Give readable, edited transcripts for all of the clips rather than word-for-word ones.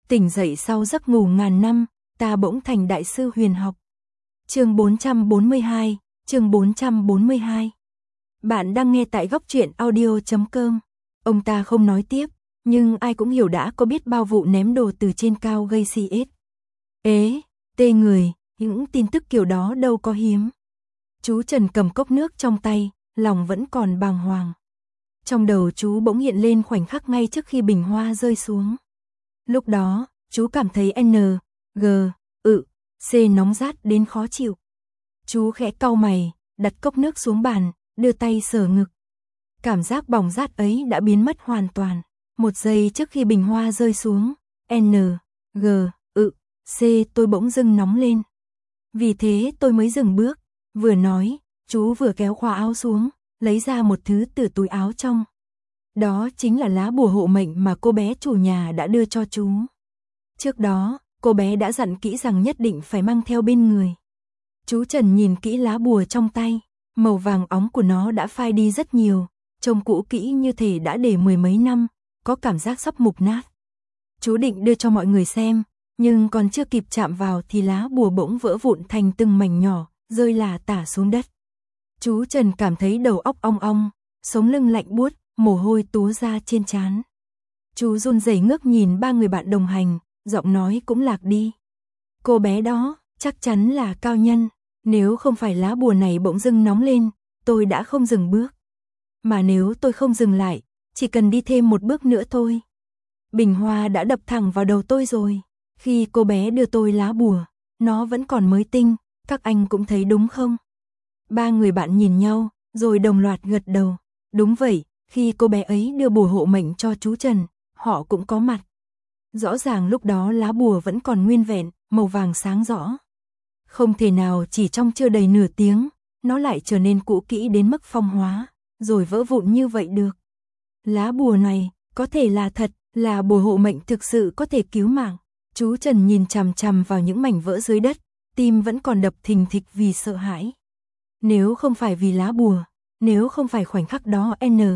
Tỉnh dậy sau giấc ngủ ngàn năm, ta bỗng thành đại sư huyền học. Chương 442, chương 442. Bạn đang nghe tại góc truyện audio.com. Ông ta không nói tiếp, nhưng ai cũng hiểu đã có biết bao vụ ném đồ từ trên cao gây CS. Tê người, những tin tức kiểu đó đâu có hiếm. Chú Trần cầm cốc nước trong tay, lòng vẫn còn bàng hoàng. Trong đầu chú bỗng hiện lên khoảnh khắc ngay trước khi bình hoa rơi xuống. Lúc đó, chú cảm thấy C nóng rát đến khó chịu. Chú khẽ cau mày, đặt cốc nước xuống bàn, đưa tay sờ ngực. Cảm giác bỏng rát ấy đã biến mất hoàn toàn. Một giây trước khi bình hoa rơi xuống, C tôi bỗng dưng nóng lên. Vì thế tôi mới dừng bước. Vừa nói, chú vừa kéo khóa áo xuống, lấy ra một thứ từ túi áo trong. Đó chính là lá bùa hộ mệnh mà cô bé chủ nhà đã đưa cho chú. Trước đó, cô bé đã dặn kỹ rằng nhất định phải mang theo bên người. Chú Trần nhìn kỹ lá bùa trong tay, màu vàng óng của nó đã phai đi rất nhiều, trông cũ kỹ như thể đã để mười mấy năm, có cảm giác sắp mục nát. Chú định đưa cho mọi người xem, nhưng còn chưa kịp chạm vào thì lá bùa bỗng vỡ vụn thành từng mảnh nhỏ, rơi lả tả xuống đất. Chú Trần cảm thấy đầu óc ong ong, sống lưng lạnh buốt, mồ hôi túa ra trên trán. Chú run rẩy ngước nhìn ba người bạn đồng hành, giọng nói cũng lạc đi. Cô bé đó, chắc chắn là cao nhân. Nếu không phải lá bùa này bỗng dưng nóng lên, tôi đã không dừng bước. Mà nếu tôi không dừng lại, chỉ cần đi thêm một bước nữa thôi. Bình hoa đã đập thẳng vào đầu tôi rồi. Khi cô bé đưa tôi lá bùa, nó vẫn còn mới tinh, các anh cũng thấy đúng không? Ba người bạn nhìn nhau, rồi đồng loạt gật đầu. Đúng vậy, khi cô bé ấy đưa bùa hộ mệnh cho chú Trần, họ cũng có mặt. Rõ ràng lúc đó lá bùa vẫn còn nguyên vẹn, màu vàng sáng rõ. Không thể nào chỉ trong chưa đầy nửa tiếng, nó lại trở nên cũ kỹ đến mức phong hóa, rồi vỡ vụn như vậy được. Lá bùa này, có thể là thật, là bùa hộ mệnh thực sự có thể cứu mạng. Chú Trần nhìn chằm chằm vào những mảnh vỡ dưới đất, tim vẫn còn đập thình thịch vì sợ hãi. Nếu không phải vì lá bùa, nếu không phải khoảnh khắc đó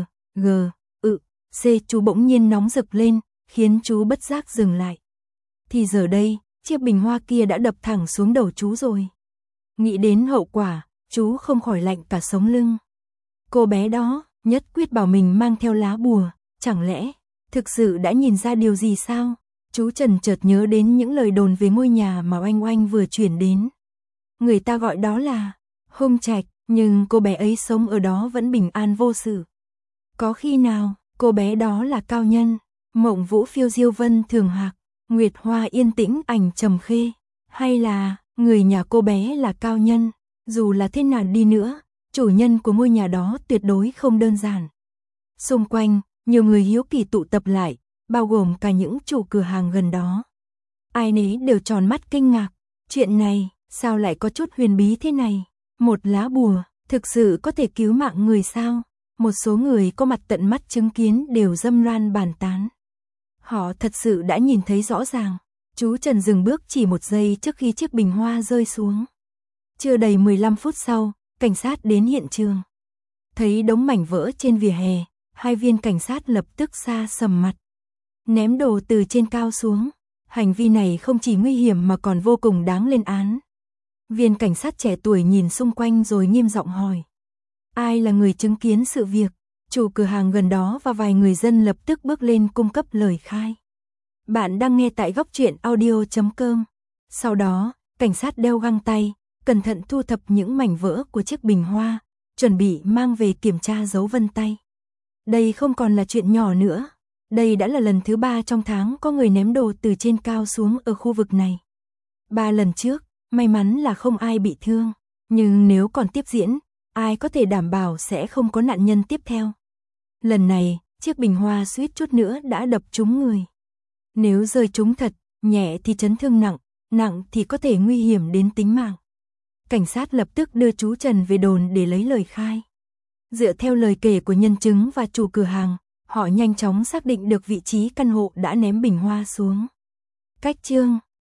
chú bỗng nhiên nóng rực lên, khiến chú bất giác dừng lại. Thì giờ đây, chiếc bình hoa kia đã đập thẳng xuống đầu chú rồi. Nghĩ đến hậu quả, chú không khỏi lạnh cả sống lưng. Cô bé đó, nhất quyết bảo mình mang theo lá bùa, chẳng lẽ, thực sự đã nhìn ra điều gì sao? Chú Trần chợt nhớ đến những lời đồn về ngôi nhà mà Oanh Oanh vừa chuyển đến. Người ta gọi đó là Hung Trạch, nhưng cô bé ấy sống ở đó vẫn bình an vô sự. Có khi nào, cô bé đó là cao nhân, Mộng Vũ phiêu diêu vân thường hạc, Nguyệt Hoa yên tĩnh ảnh trầm khê, hay là người nhà cô bé là cao nhân, dù là thế nào đi nữa, chủ nhân của ngôi nhà đó tuyệt đối không đơn giản. Xung quanh, nhiều người hiếu kỳ tụ tập lại, bao gồm cả những chủ cửa hàng gần đó. Ai nấy đều tròn mắt kinh ngạc, chuyện này, sao lại có chút huyền bí thế này? Một lá bùa, thực sự có thể cứu mạng người sao? Một số người có mặt tận mắt chứng kiến đều râm ran bàn tán. Họ thật sự đã nhìn thấy rõ ràng. Chú Trần dừng bước chỉ một giây trước khi chiếc bình hoa rơi xuống. Chưa đầy 15 phút sau, cảnh sát đến hiện trường. Thấy đống mảnh vỡ trên vỉa hè, hai viên cảnh sát lập tức sa sầm mặt. Ném đồ từ trên cao xuống. Hành vi này không chỉ nguy hiểm mà còn vô cùng đáng lên án. Viên cảnh sát trẻ tuổi nhìn xung quanh rồi nghiêm giọng hỏi. Ai là người chứng kiến sự việc? Chủ cửa hàng gần đó và vài người dân lập tức bước lên cung cấp lời khai. Bạn đang nghe tại góc truyện audio.com. Sau đó, cảnh sát đeo găng tay, cẩn thận thu thập những mảnh vỡ của chiếc bình hoa, chuẩn bị mang về kiểm tra dấu vân tay. Đây không còn là chuyện nhỏ nữa. Đây đã là lần thứ 3 trong tháng có người ném đồ từ trên cao xuống ở khu vực này. 3 lần trước, may mắn là không ai bị thương. Nhưng nếu còn tiếp diễn, ai có thể đảm bảo sẽ không có nạn nhân tiếp theo. Lần này, chiếc bình hoa suýt chút nữa đã đập trúng người. Nếu rơi trúng thật, nhẹ thì chấn thương nặng, nặng thì có thể nguy hiểm đến tính mạng. Cảnh sát lập tức đưa chú Trần về đồn để lấy lời khai. Dựa theo lời kể của nhân chứng và chủ cửa hàng, họ nhanh chóng xác định được vị trí căn hộ đã ném bình hoa xuống. Cách chương